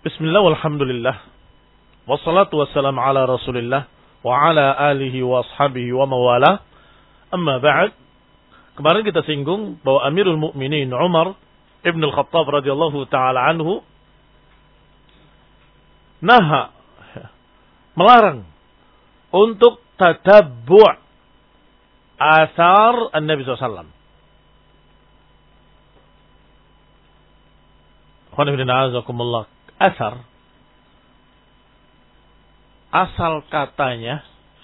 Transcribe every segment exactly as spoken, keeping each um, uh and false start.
Bismillah walhamdulillah. Wassalatu wassalamu ala Rasulillah wa ala alihi wa ashabihi wa mawala. Amma ba'd. Kemarin kita singgung bahwa Amirul Mukminin Umar Ibn Al-Khattab radhiyallahu taala anhu naha, melarang untuk tatabbu' athar An-Nabi sallallahu alaihi wasallam. Alhamdulillah. Asar, asal katanya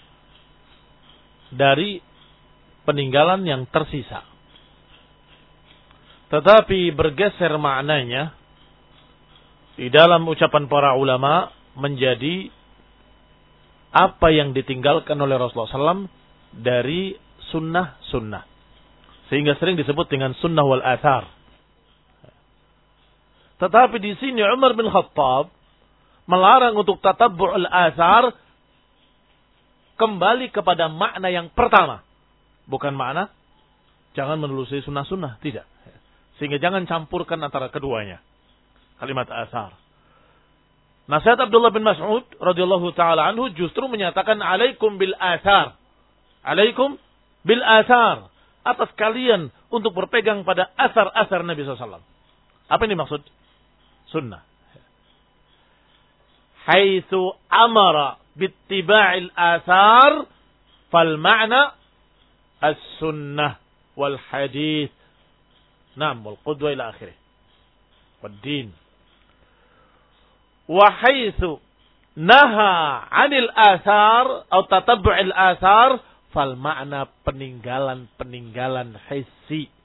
dari peninggalan yang tersisa. Tetapi bergeser maknanya di dalam ucapan para ulama menjadi apa yang ditinggalkan oleh Rasulullah sallallahu alaihi wasallam dari sunnah-sunnah. Sehingga sering disebut dengan sunnah wal athar. Tetapi di sini Umar bin Khattab melarang untuk tatabbu'ul athar kembali kepada makna yang pertama. Bukan makna jangan menelusuri sunnah-sunnah, tidak. Sehingga jangan campurkan antara keduanya. Kalimat athar. Nasihat Abdullah bin Mas'ud radhiyallahu taala anhu justru menyatakan alaikum bil athar. Alaikum bil athar. Atas kalian untuk berpegang pada asar-asar Nabi sallallahu alaihi wasallam. Apa ini maksud? Sunnah. Haitsu amara bittiba'il athar fal ma'na as-sunnah wal hadith. Naam, wal qudwa ila akhirih. Wad din. Wa haitsu naha 'anil athar atau tatabbu'il athar fal ma'na peninggalan-peninggalan hissi.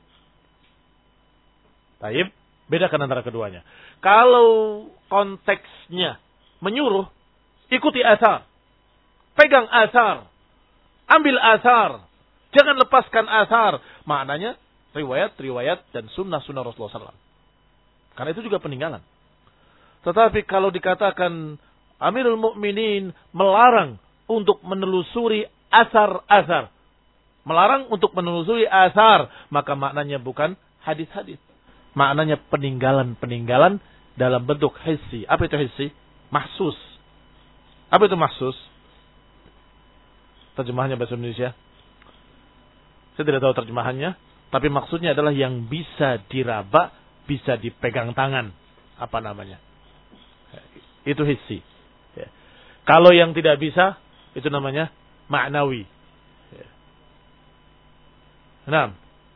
Baik, bedakan antara keduanya. Kalau konteksnya menyuruh, ikuti asar. Pegang asar. Ambil asar. Jangan lepaskan asar. Maknanya riwayat-riwayat dan sunnah-sunnah Rasulullah sallallahu alaihi wasallam. Karena itu juga peninggalan. Tetapi kalau dikatakan Amirul Mukminin melarang untuk menelusuri asar-asar. Melarang untuk menelusuri asar. Maka maknanya bukan hadis-hadis. Maknanya peninggalan-peninggalan dalam bentuk hissi. Apa itu hissi? Mahsus. Apa itu mahsus? Terjemahannya bahasa Indonesia. Saya tidak tahu terjemahannya. Tapi maksudnya adalah yang bisa diraba, bisa dipegang tangan. Apa namanya? Itu hissi. Kalau yang tidak bisa, itu namanya ma'nawi. Nah.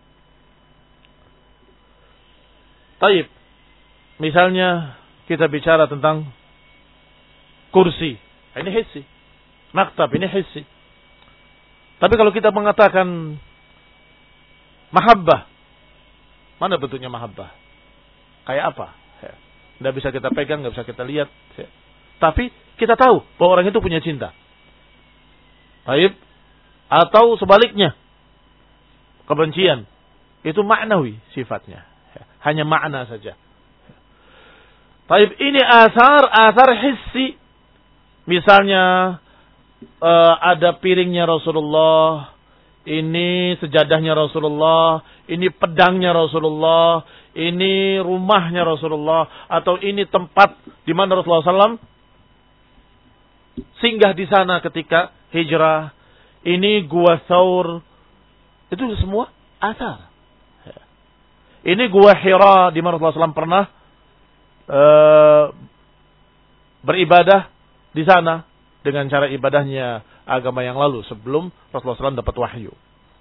Taib. Misalnya kita bicara tentang kursi. Ini hissi. Maktab ini hissi. Tapi kalau kita mengatakan mahabbah. Mana bentuknya mahabbah? Kayak apa? Tidak bisa kita pegang, tidak bisa kita lihat. Tapi kita tahu bahwa orang itu punya cinta. Taib. Atau sebaliknya. Kebencian. Itu maknawi sifatnya. Hanya makna saja. Taib, ini asar, asar hissi. Misalnya uh, ada piringnya Rasulullah, ini sejadahnya Rasulullah, ini pedangnya Rasulullah, ini rumahnya Rasulullah, atau ini tempat di mana Rasulullah sallallahu alaihi wasallam singgah di sana ketika hijrah. Ini gua Tsaur. Itu semua asar. Ini gua Hira di mana Rasulullah sallallahu alaihi wasallam pernah uh, beribadah di sana dengan cara ibadahnya agama yang lalu sebelum Rasulullah sallallahu alaihi wasallam dapat wahyu.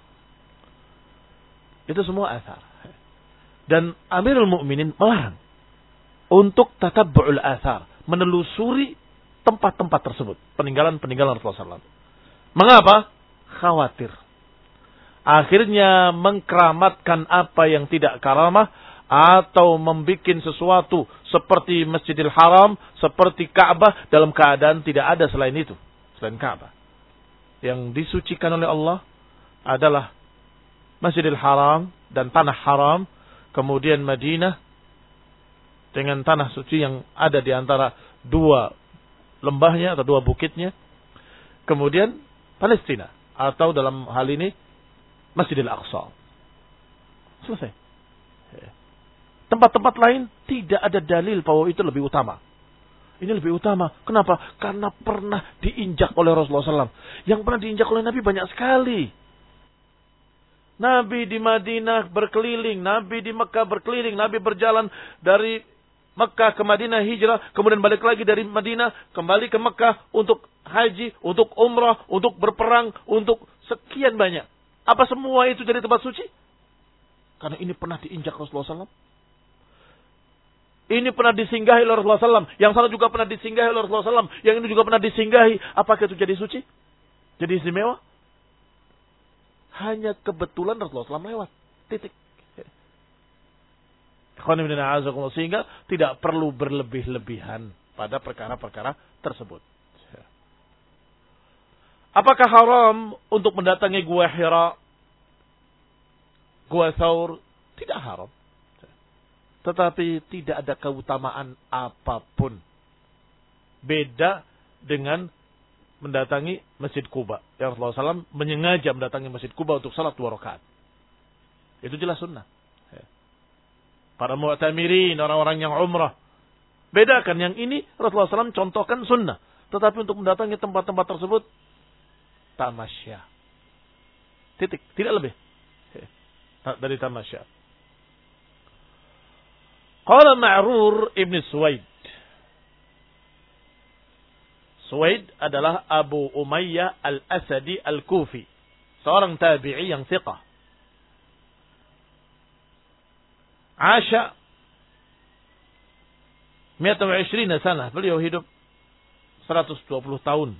Itu semua asar. Dan Amirul Mukminin melarang untuk tatabbu'ul asar, menelusuri tempat-tempat tersebut, peninggalan-peninggalan Rasulullah sallallahu alaihi wasallam. Mengapa? Khawatir akhirnya mengkeramatkan apa yang tidak karamah, atau membuat sesuatu seperti Masjidil Haram, seperti Ka'bah, dalam keadaan tidak ada selain itu, selain Ka'bah. Yang disucikan oleh Allah adalah Masjidil Haram dan tanah haram, kemudian Madinah dengan tanah suci yang ada di antara dua lembahnya atau dua bukitnya, kemudian Palestina, atau dalam hal ini Masjidil Aqsa. Selesai. Tempat-tempat lain tidak ada dalil bahwa itu lebih utama. Ini lebih utama. Kenapa? Karena pernah diinjak oleh Rasulullah shallallahu alaihi wasallam. Yang pernah diinjak oleh Nabi banyak sekali. Nabi di Madinah berkeliling. Nabi di Mekah berkeliling. Nabi berjalan dari Mekah ke Madinah hijrah. Kemudian balik lagi dari Madinah. Kembali ke Mekah untuk haji. Untuk umrah. Untuk berperang. Untuk sekian banyak. Apa semua itu jadi tempat suci? Karena ini pernah diinjak Rasulullah shallallahu alaihi wasallam. Ini pernah disinggahi oleh Rasulullah shallallahu alaihi wasallam. Yang sana juga pernah disinggahi oleh Rasulullah shallallahu alaihi wasallam. Yang ini juga pernah disinggahi. Apakah itu jadi suci? Jadi istimewa? Hanya kebetulan Rasulullah shallallahu alaihi wasallam lewat. Titik. Sehingga tidak perlu berlebih-lebihan pada perkara-perkara tersebut. Apakah haram untuk mendatangi Gua Hira? Gua Thaur? Tidak haram. Tetapi tidak ada keutamaan apapun. Beda dengan mendatangi Masjid Quba. Yang Rasulullah shallallahu alaihi wasallam menyengaja mendatangi Masjid Quba untuk salat dua rakaat. Itu jelas sunnah. Para mu'tamirin, orang-orang yang umrah. Bedakan yang ini Rasulullah shallallahu alaihi wasallam contohkan sunnah. Tetapi untuk mendatangi tempat-tempat tersebut tamasya. Titik. Tidak lebih. Dari tamasya. Qala Ma'rur ibn Suwaid. Suwaid adalah Abu Umayyah al-Asadi al-Kufi. Seorang tabi'i yang thiqah. Asha seratus dua puluh sana. Beliau hidup seratus dua puluh tahun.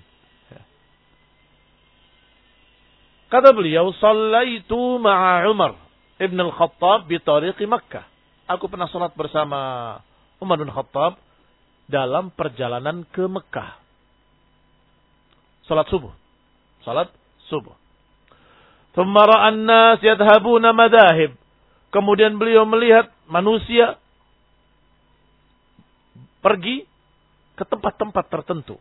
Kata beliau, "Shallaitu ma'a Umar ibn al-Khattab bi tariqi Makkah." Aku pernah salat bersama Umar bin Khattab dalam perjalanan ke Mekah. Salat subuh. Salat subuh. Thumma ra'a an-nas yadhhabuna madahib. Kemudian beliau melihat manusia pergi ke tempat-tempat tertentu.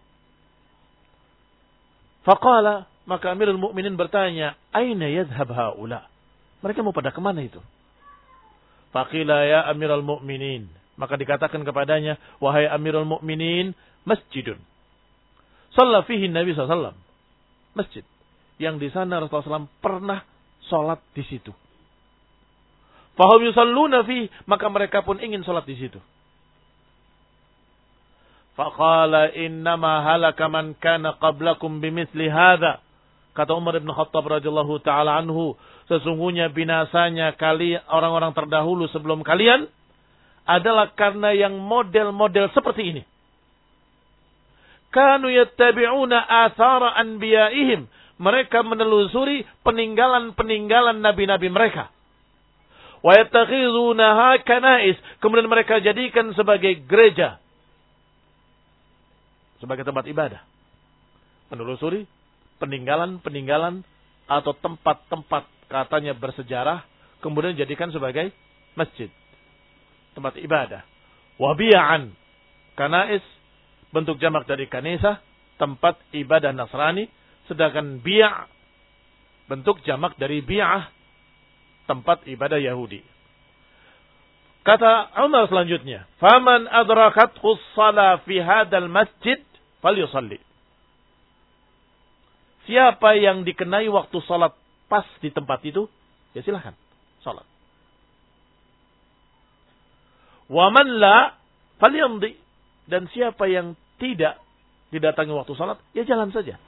Faqala, maka Amirul Mukminin bertanya, "Aina yadhhab haula?" Mereka mau pada kemana itu? Faqila ya Amirul Mukminin. Maka dikatakan kepadanya, wahai Amirul Mukminin, masjidun. Shalla fihi Nabi sallallahu alaihi wasallam. Masjid. Yang di sana Rasulullah shallallahu alaihi wasallam pernah sholat di situ. Fahum yusalluna fihi. Maka mereka pun ingin sholat di situ. Faqala innama halaka man kana qablakum bimithli hadha. Kata Umar bin Khattab radhiyallahu taala anhu, sesungguhnya binasanya kali orang-orang terdahulu sebelum kalian adalah karena yang model-model seperti ini. Kanu yattabi'una athara anbiya'ihim. Mereka menelusuri peninggalan-peninggalan nabi-nabi mereka. Wa yattakhizunaha kanais. Kemudian mereka jadikan sebagai gereja. Sebagai tempat ibadah. Menelusuri peninggalan-peninggalan atau tempat-tempat katanya bersejarah, kemudian jadikan sebagai masjid, tempat ibadah. Wabi'an, kanais, bentuk jamak dari kanisa, tempat ibadah Nasrani, sedangkan bi'a, bentuk jamak dari bi'ah, tempat ibadah Yahudi. Kata Umar selanjutnya, "Faman adrakathu shalah fi hadzal masjid falyusalli." Siapa yang dikenai waktu salat pas di tempat itu, ya silakan salat. Wa man la falyamdi. Dan siapa yang tidak didatangi waktu salat, ya jalan saja.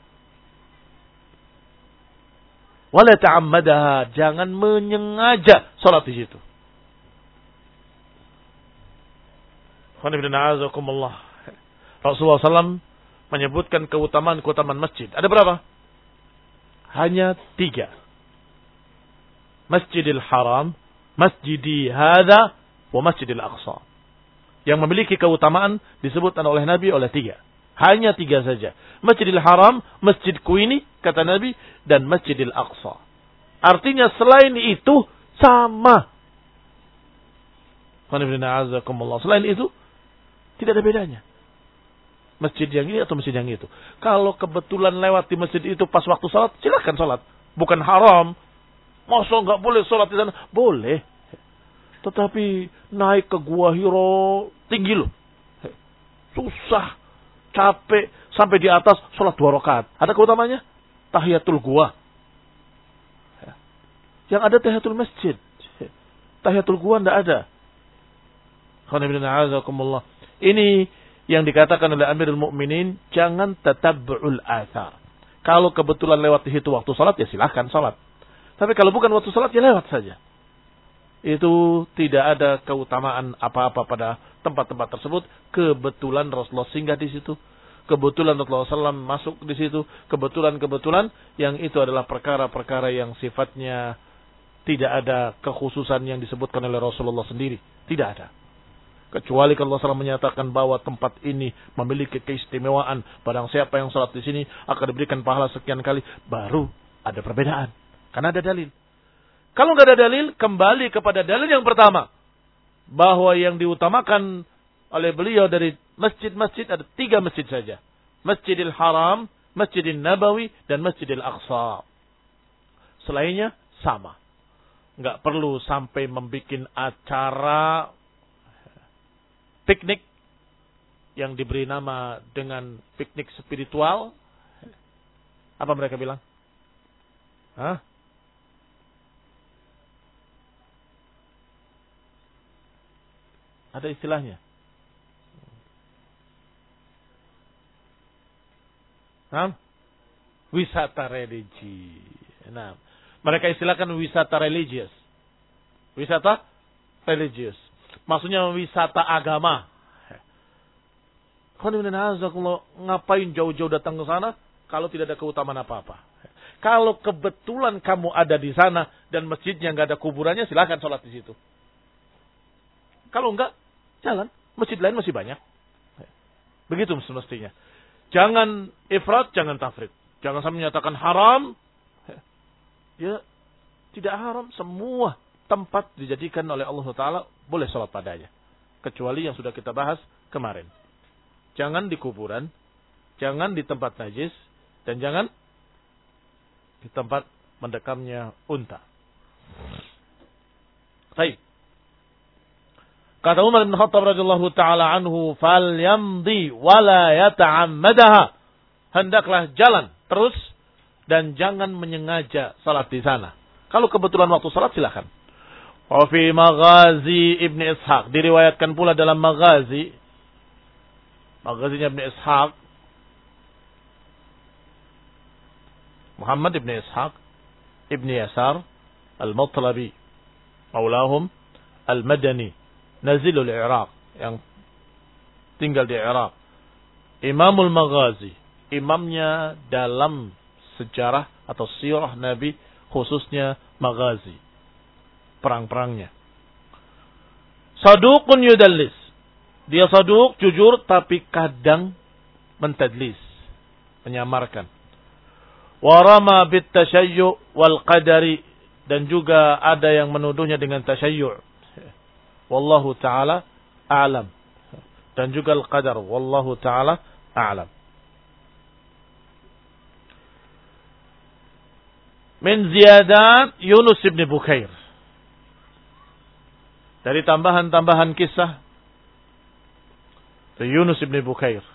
Wala ta'ammadaha, jangan menyengaja salat di situ. Rasulullah sallallahu alaihi wasallam menyebutkan keutamaan-keutamaan masjid. Ada berapa? Hanya tiga. Masjidil Haram, Masjidi Hadza, wa Masjidil Aqsa. Yang memiliki keutamaan disebutkan oleh Nabi oleh tiga. Hanya tiga saja. Masjidil Haram, Masjidku ini, kata Nabi, dan Masjidil Aqsa. Artinya selain itu sama. Selain itu tidak ada bedanya. Masjid yang ini atau masjid yang itu. Kalau kebetulan lewat di masjid itu pas waktu salat, silakan salat. Bukan haram. Masa nggak boleh salat di sana? Boleh. Tetapi naik ke Gua Hira tinggi loh. Susah. capek sampai di atas sholat dua rakaat. Ada keutamanya? Tahiyatul gua. Yang ada tahiyatul masjid. Tahiyatul gua tidak ada. Ini yang dikatakan oleh Amirul Mukminin, jangan tatabbu'ul athar. Kalau kebetulan lewat di situ waktu salat, ya silahkan salat. Tapi kalau bukan waktu salat, ya lewat saja. Itu tidak ada keutamaan apa-apa pada tempat-tempat tersebut. Kebetulan Rasulullah singgah di situ. Kebetulan Rasulullah shallallahu alaihi wasallam masuk di situ. Kebetulan-kebetulan yang itu adalah perkara-perkara yang sifatnya tidak ada kekhususan yang disebutkan oleh Rasulullah sendiri. Tidak ada. Kecuali kalau Rasulullah menyatakan bahwa tempat ini memiliki keistimewaan. Barang siapa yang salat di sini akan diberikan pahala sekian kali. Baru ada perbedaan. Karena ada dalil. Kalau nggak ada dalil, kembali kepada dalil yang pertama. Bahwa yang diutamakan oleh beliau dari masjid-masjid ada tiga masjid saja. Masjidil Haram, Masjidil Nabawi, dan Masjidil Aqsa. Selainnya sama. Nggak perlu sampai membuat acara piknik yang diberi nama dengan piknik spiritual. Apa mereka bilang? Hah? Ada istilahnya. Nah, wisata religi. Nah, mereka istilahkan wisata religius. Wisata religius. Maksudnya wisata agama. Ngapain jauh-jauh datang ke sana kalau tidak ada keutamaan apa-apa? Kalau kebetulan kamu ada di sana dan masjidnya nggak ada kuburannya, silahkan sholat di situ. Kalau enggak, jalan. Masjid lain masih banyak. Begitu semestinya. Jangan ifrat, jangan tafrid. Jangan sampai menyatakan haram. Ya, tidak haram. Semua tempat dijadikan oleh Allah Taala boleh sholat padanya. Kecuali yang sudah kita bahas kemarin. Jangan di kuburan. Jangan di tempat najis. Dan jangan di tempat mendekamnya unta. Baik. Kata Umar bin Khattab radhiyallahu taala anhu, "Fal yamdi wala yata'ammadaha." Hendaklah jalan terus dan jangan menyengaja salat di sana. Kalau kebetulan waktu salat silakan. Wa fi Maghazi Ibnu Ishaq, diriwayatkan pula dalam Maghazi Maghazinya Ibnu Ishaq, Muhammad Ibnu Ishaq Ibnu Yasar Al-Matlabi maulahum Al-Madani Nazilul Iraq, yang tinggal di Iraq. Imamul Maghazi, imamnya dalam sejarah atau sirah Nabi, khususnya Maghazi, perang-perangnya. Saduqun yudallis, dia saduq, jujur, tapi kadang mentadlis, menyamarkan. Warama bit tasyayyu wal qadari, dan juga ada yang menuduhnya dengan tasyayyu'. Wallahu ta'ala a'lam. Dan juga al-qadar. Wallahu ta'ala a'lam. Min ziyadat Yunus ibn Bukair. Dari tambahan-tambahan kisah Yunus ibn Bukair.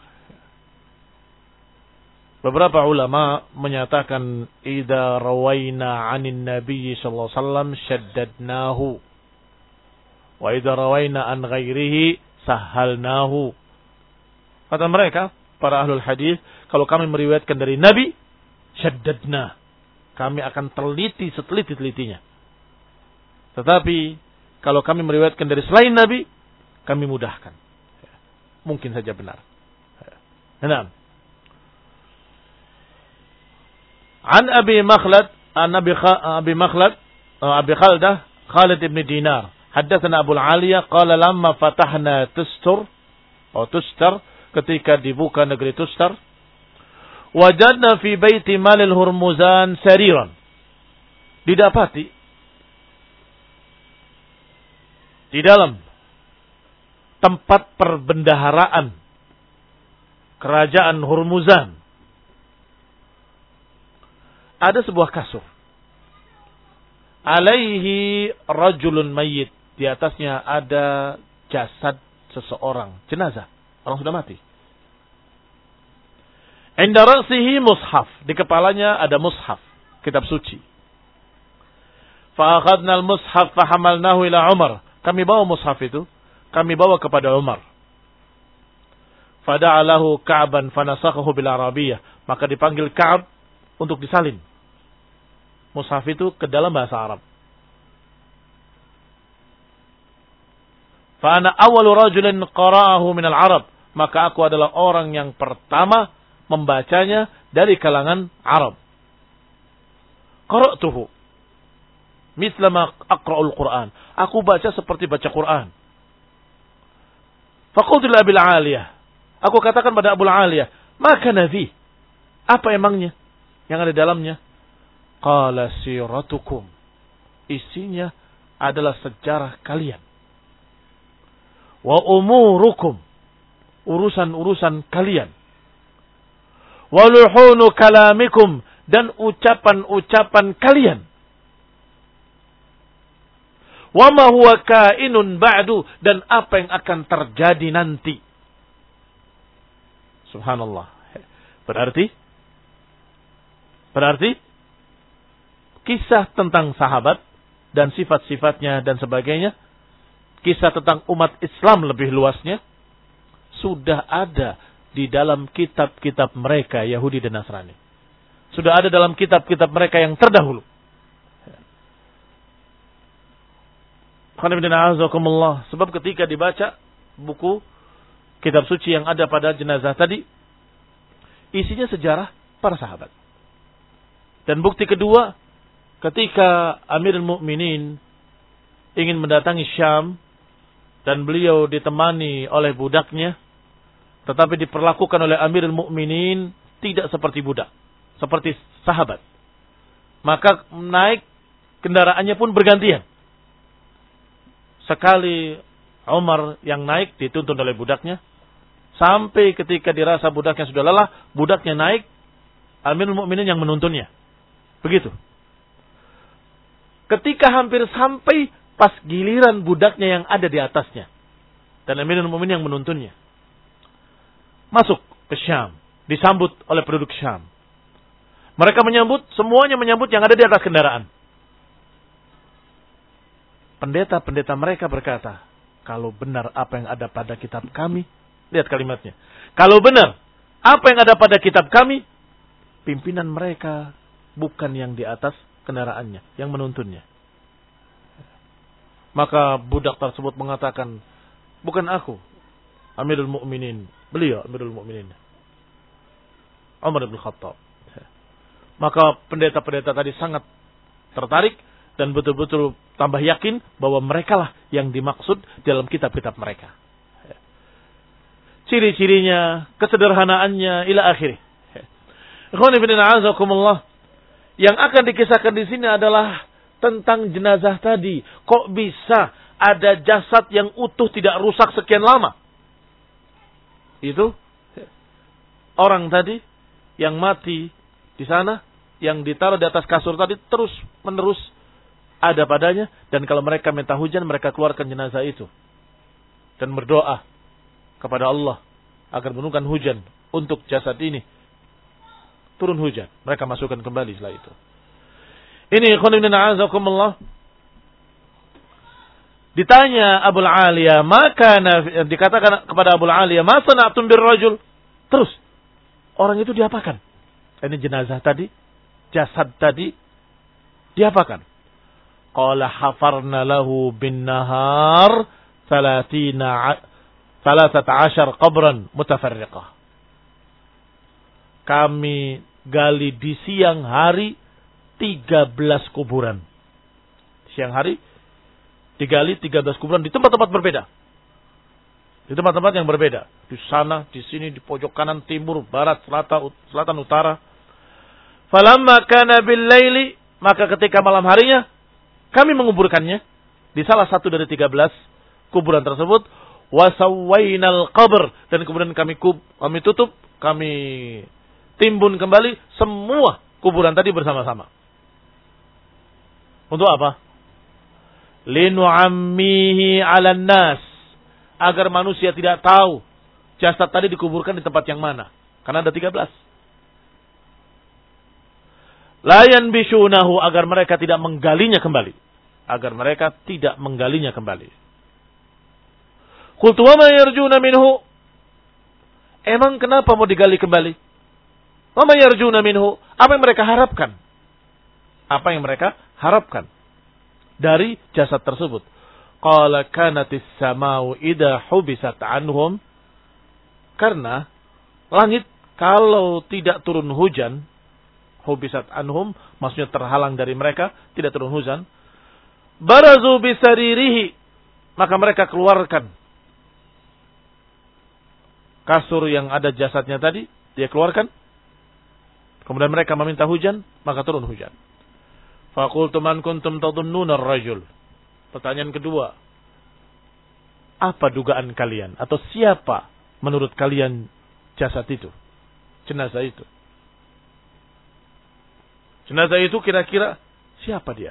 Beberapa ulama menyatakan idza rawaina 'anin nabiy sallallahu alaihi wasallam shaddadnahu. Wa idza rawaina an ghairihi sahhalnahu. Kata mereka, para ahlul hadis, kalau kami meriwayatkan dari Nabi, syaddadna. Kami akan teliti seteliti-telitinya. Tetapi kalau kami meriwayatkan dari selain Nabi, kami mudahkan. Mungkin saja benar. Enam. An Abi Makhlad, an Abi Makhlad, Abi Khaldah, Khalid ibn Dinar. Haddatsana Abu Aliyah qala lamma fatahna Tustur atau Tustar, ketika dibuka negeri Tustar, wajadna fi baiti Malil Hurmuzan sariran. Didapati di dalam tempat perbendaharaan kerajaan Hurmuzan ada sebuah kasur. Alaihi rajulun mayyit. Di atasnya ada jasad seseorang, jenazah, orang sudah mati. Inda ra'sihi mushaf. Di kepalanya ada mushaf. Kitab suci. Fa'akhadna al-mushaf fahamalnahu ila Umar. Kami bawa mushaf itu. Kami bawa kepada Umar. Fada'alahu Ka'ban fanasakhahu bil Arabiyah. Maka dipanggil Ka'ab untuk disalin. Mushaf itu ke dalam bahasa Arab. Fa'ana awalu rajulin qara'ahu minal Arab. Maka aku adalah orang yang pertama membacanya dari kalangan Arab. Qara'tuhu misla ma aqra'ul Qur'an. Aku baca seperti baca Quran. Faqultu li Abil Aliyah. Aku katakan pada Abu Aliyah, "Maka nafi? Apa emangnya yang ada dalamnya?" Qala siratukum. Isinya adalah sejarah kalian. Wa umurukum. Urusan-urusan kalian. Wa luhunu kalamikum. Dan ucapan-ucapan kalian. Wa ma huwa kainun ba'du. Dan apa yang akan terjadi nanti. Subhanallah. Berarti Berarti kisah tentang sahabat dan sifat-sifatnya dan sebagainya, kisah tentang umat Islam lebih luasnya sudah ada di dalam kitab-kitab mereka Yahudi dan Nasrani. Sudah ada dalam kitab-kitab mereka yang terdahulu. Sebab ketika dibaca buku kitab suci yang ada pada jenazah tadi, isinya sejarah para sahabat. Dan bukti kedua, ketika Amirul Mukminin ingin mendatangi Syam dan beliau ditemani oleh budaknya, tetapi diperlakukan oleh Amirul Mukminin tidak seperti budak, seperti sahabat. Maka naik kendaraannya pun bergantian. Sekali Umar yang naik dituntun oleh budaknya, sampai ketika dirasa budaknya sudah lelah, budaknya naik, Amirul Mukminin yang menuntunnya. Begitu. Ketika hampir sampai, pas giliran budaknya yang ada di atasnya. Dan Amirul Mukminin yang menuntunnya. Masuk ke Syam. Disambut oleh penduduk Syam. Mereka menyambut, semuanya menyambut yang ada di atas kendaraan. Pendeta-pendeta mereka berkata, kalau benar apa yang ada pada kitab kami, lihat kalimatnya. Kalau benar apa yang ada pada kitab kami, pimpinan mereka bukan yang di atas kendaraannya, yang menuntunnya. Maka budak tersebut mengatakan, bukan aku, Amirul Mukminin, beliau Amirul Mukminin, Umar bin Khattab. Maka pendeta-pendeta tadi sangat tertarik dan betul-betul tambah yakin bahwa merekalah yang dimaksud dalam kitab-kitab mereka. Ciri-cirinya, kesederhanaannya, ila akhirih. Ikhwan fillah a'azakumullah. Yang akan dikisahkan di sini adalah tentang jenazah tadi. Kok bisa ada jasad yang utuh tidak rusak sekian lama? Itu orang tadi yang mati di sana, yang ditaruh di atas kasur tadi terus menerus ada padanya. Dan kalau mereka minta hujan, mereka keluarkan jenazah itu dan berdoa kepada Allah agar menurunkan hujan untuk jasad ini. Turun hujan, mereka masukkan kembali setelah itu. Ini ikhwan a'azakumullah. Ditanya Abu Aliyah, maka dikatakan kepada Abu Aliyah, "Ma sana'tum birrajul?" Terus orang itu diapakan? Ini jenazah tadi, jasad tadi diapakan? Qala hafarna lahu bin nahar thalathina thalathata ashar qabran mutafarriqah. Kami gali di siang hari tiga belas kuburan. Siang hari digali tiga belas kuburan di tempat-tempat berbeda. Di tempat-tempat yang berbeda. Di sana, di sini, di pojok kanan, timur, barat, selatan, selatan, utara. Falamma kana bil laili, maka ketika malam harinya kami menguburkannya di salah satu dari tiga belas kuburan tersebut. Wasawwainal qabr, dan kemudian kami kub, kami tutup, kami timbun kembali semua kuburan tadi bersama-sama. Untuk apa? Linu'ammihi 'alan nas, agar manusia tidak tahu jasad tadi dikuburkan di tempat yang mana. Karena ada tiga belas. La yanbishunahu, agar mereka tidak menggalinya kembali. Agar mereka tidak menggalinya kembali. Qultu wa ma yarjuna minhu. Emang kenapa mau digali kembali? Wa ma yarjuna minhu. Apa yang mereka harapkan? Apa yang mereka harapkan dari jasad tersebut? Qala kanatis samau idha hubisat anhum. Karena langit kalau tidak turun hujan, hubisat anhum, maksudnya terhalang dari mereka, tidak turun hujan. Barazu bisaririhi, maka mereka keluarkan kasur yang ada jasadnya tadi, dia keluarkan. Kemudian mereka meminta hujan, maka turun hujan. Faqultu man kuntum tadhunnuna ar-rajul. Pertanyaan kedua, apa dugaan kalian atau siapa menurut kalian jasad itu, jenazah itu? Jenazah itu kira-kira siapa dia?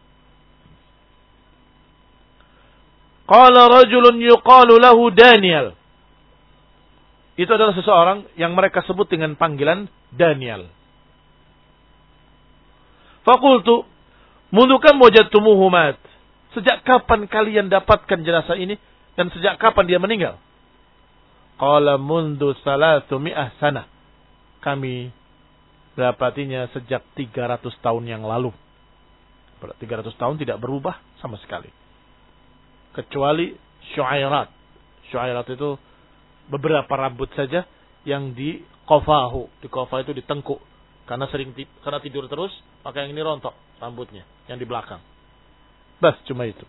Qala rajulun yuqalu lahu Daniel. Itu adalah seseorang yang mereka sebut dengan panggilan Daniel. Faqultu, mundu kam wajadtumuhu mat? Sejak kapan kalian dapatkan jenazah ini dan sejak kapan dia meninggal? Qala mundu salatu mi'ah sana. Kami dapatinya sejak tiga ratus tahun yang lalu. tiga ratus tahun tidak berubah sama sekali. Kecuali syu'airat. Syu'airat itu beberapa rambut saja yang di qafahu. Di qafah itu ditengkuk. Karena sering karena tidur terus, maka yang ini rontok rambutnya yang di belakang. Bas, cuma itu.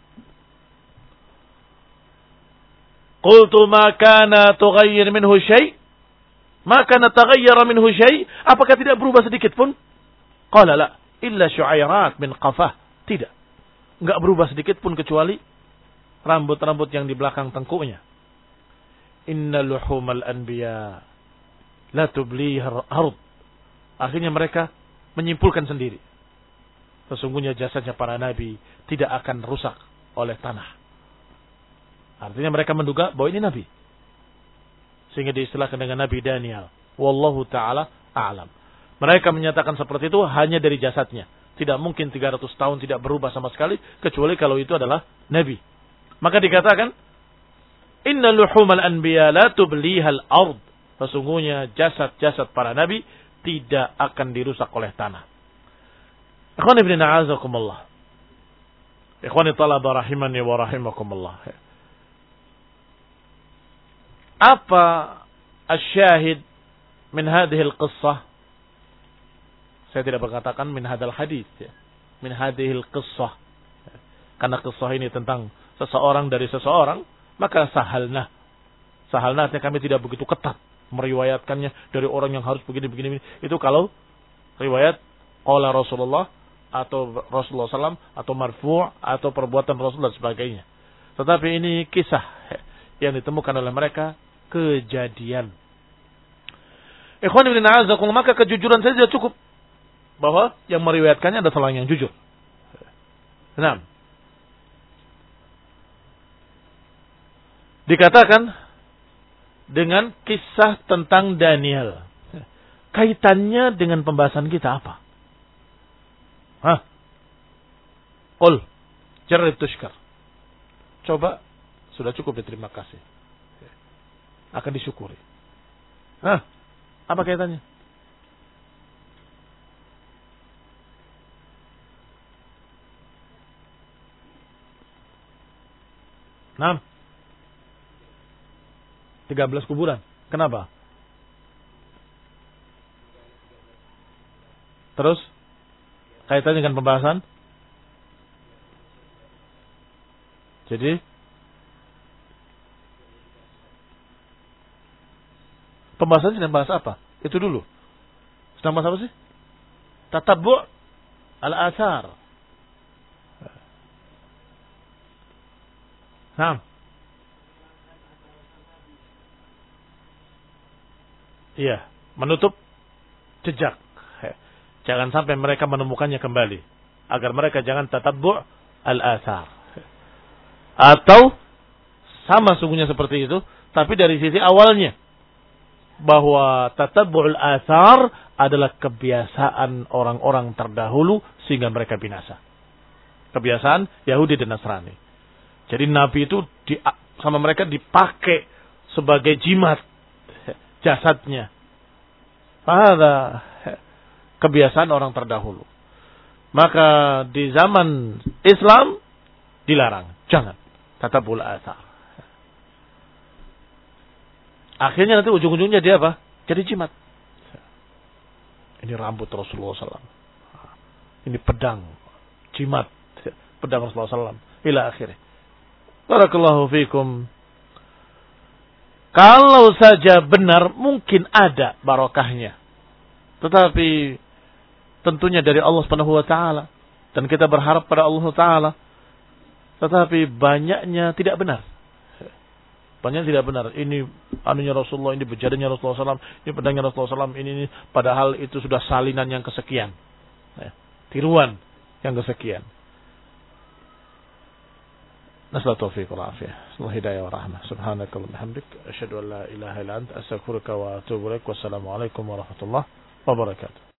Qultu ma kana tughayyir minhu syai'? Ma kana taghayyara minhu syai'? Apakah tidak berubah sedikit pun? Qala la, illa syu'airat min qafah. Tidak. Enggak berubah sedikit pun kecuali rambut-rambut yang di belakang tengkuknya. Inna luhumal anbiya la tubliha ard. Akhirnya mereka menyimpulkan sendiri. Sesungguhnya jasadnya para nabi tidak akan rusak oleh tanah. Artinya mereka menduga bahwa ini nabi. Sehingga diistilahkan dengan Nabi Daniel. Wallahu ta'ala a'lam. Mereka menyatakan seperti itu hanya dari jasadnya. Tidak mungkin tiga ratus tahun tidak berubah sama sekali. Kecuali kalau itu adalah nabi. Maka dikatakan, Inna luhumal anbiya la tublihal ard. Sesungguhnya jasad-jasad para nabi tidak akan dirusak oleh tanah. Ikhwan ibn a'azakumullah. Ikhwani talaba rahimani wa rahimakumullah. Apa asyahid min hadhihi al-qissah? Saya tidak berkatakan min hadal hadis, ya. Min hadhihi al-qissah. Karena kisah ini tentang seseorang dari seseorang, maka sahalna. Sahalna artinya kami tidak begitu ketat meriwayatkannya dari orang yang harus begini-begini. Itu kalau riwayat qala Rasulullah atau Rasulullah sallallahu alaihi wasallam atau marfu' atau perbuatan Rasul dan sebagainya. Tetapi ini kisah yang ditemukan oleh mereka, kejadian. Ikhwan ibn a'azakum, maka kejujuran saja cukup bahwa yang meriwayatkannya adalah seorang yang jujur. Nah, dikatakan dengan kisah tentang Daniel. Kaitannya dengan pembahasan kita apa? Hah? Qul jarrib tushkar. Coba, sudah cukup ya, terima kasih. Akan disyukuri. Hah? Apa kaitannya? Nah, tiga belas kuburan. Kenapa? Terus kaitannya dengan pembahasan? Jadi pembahasan sedang bahas apa? Itu dulu. Sedang bahas apa sih? Tatabbu' al-athar. Nah. Iya, menutup jejak. Jangan sampai mereka menemukannya kembali. Agar mereka jangan tatabbu' al-athar. Atau sama sungguhnya seperti itu, tapi dari sisi awalnya. bahwa tatabbu'ul athar adalah kebiasaan orang-orang terdahulu sehingga mereka binasa. Kebiasaan Yahudi dan Nasrani. Jadi Nabi itu di, sama mereka dipakai sebagai jimat jasadnya. Ada kebiasaan orang terdahulu. Maka di zaman Islam dilarang. Jangan. Tatabbu'ul athar. Akhirnya nanti ujung-ujungnya dia apa? Jadi jimat. Ini rambut Rasulullah sallallahu alaihi wasallam. Ini pedang. Jimat. Pedang Rasulullah sallallahu alaihi wasallam. Ila akhirnya. Barakallahu fikum. Kalau saja benar, mungkin ada barokahnya. Tetapi tentunya dari Allah Subhanahu wa taala, dan kita berharap pada Allah taala. Tetapi banyaknya tidak benar. Banyak tidak benar. Ini anunya Rasulullah, ini bejadanya Rasulullah sallallahu alaihi wasallam, ini pedangnya Rasulullah sallallahu alaihi wasallam, ini, ini padahal itu sudah salinan yang kesekian. Tiruan yang kesekian. Nasallahu taufiq wal afiyah. Sallallahu hidayah wa rahmah. Subhanakallahumma hamdik asyhadu an la ilaha illa anta astaghfiruka wa atubu ilaik. Wassalamu alaikum warahmatullahi wabarakatuh.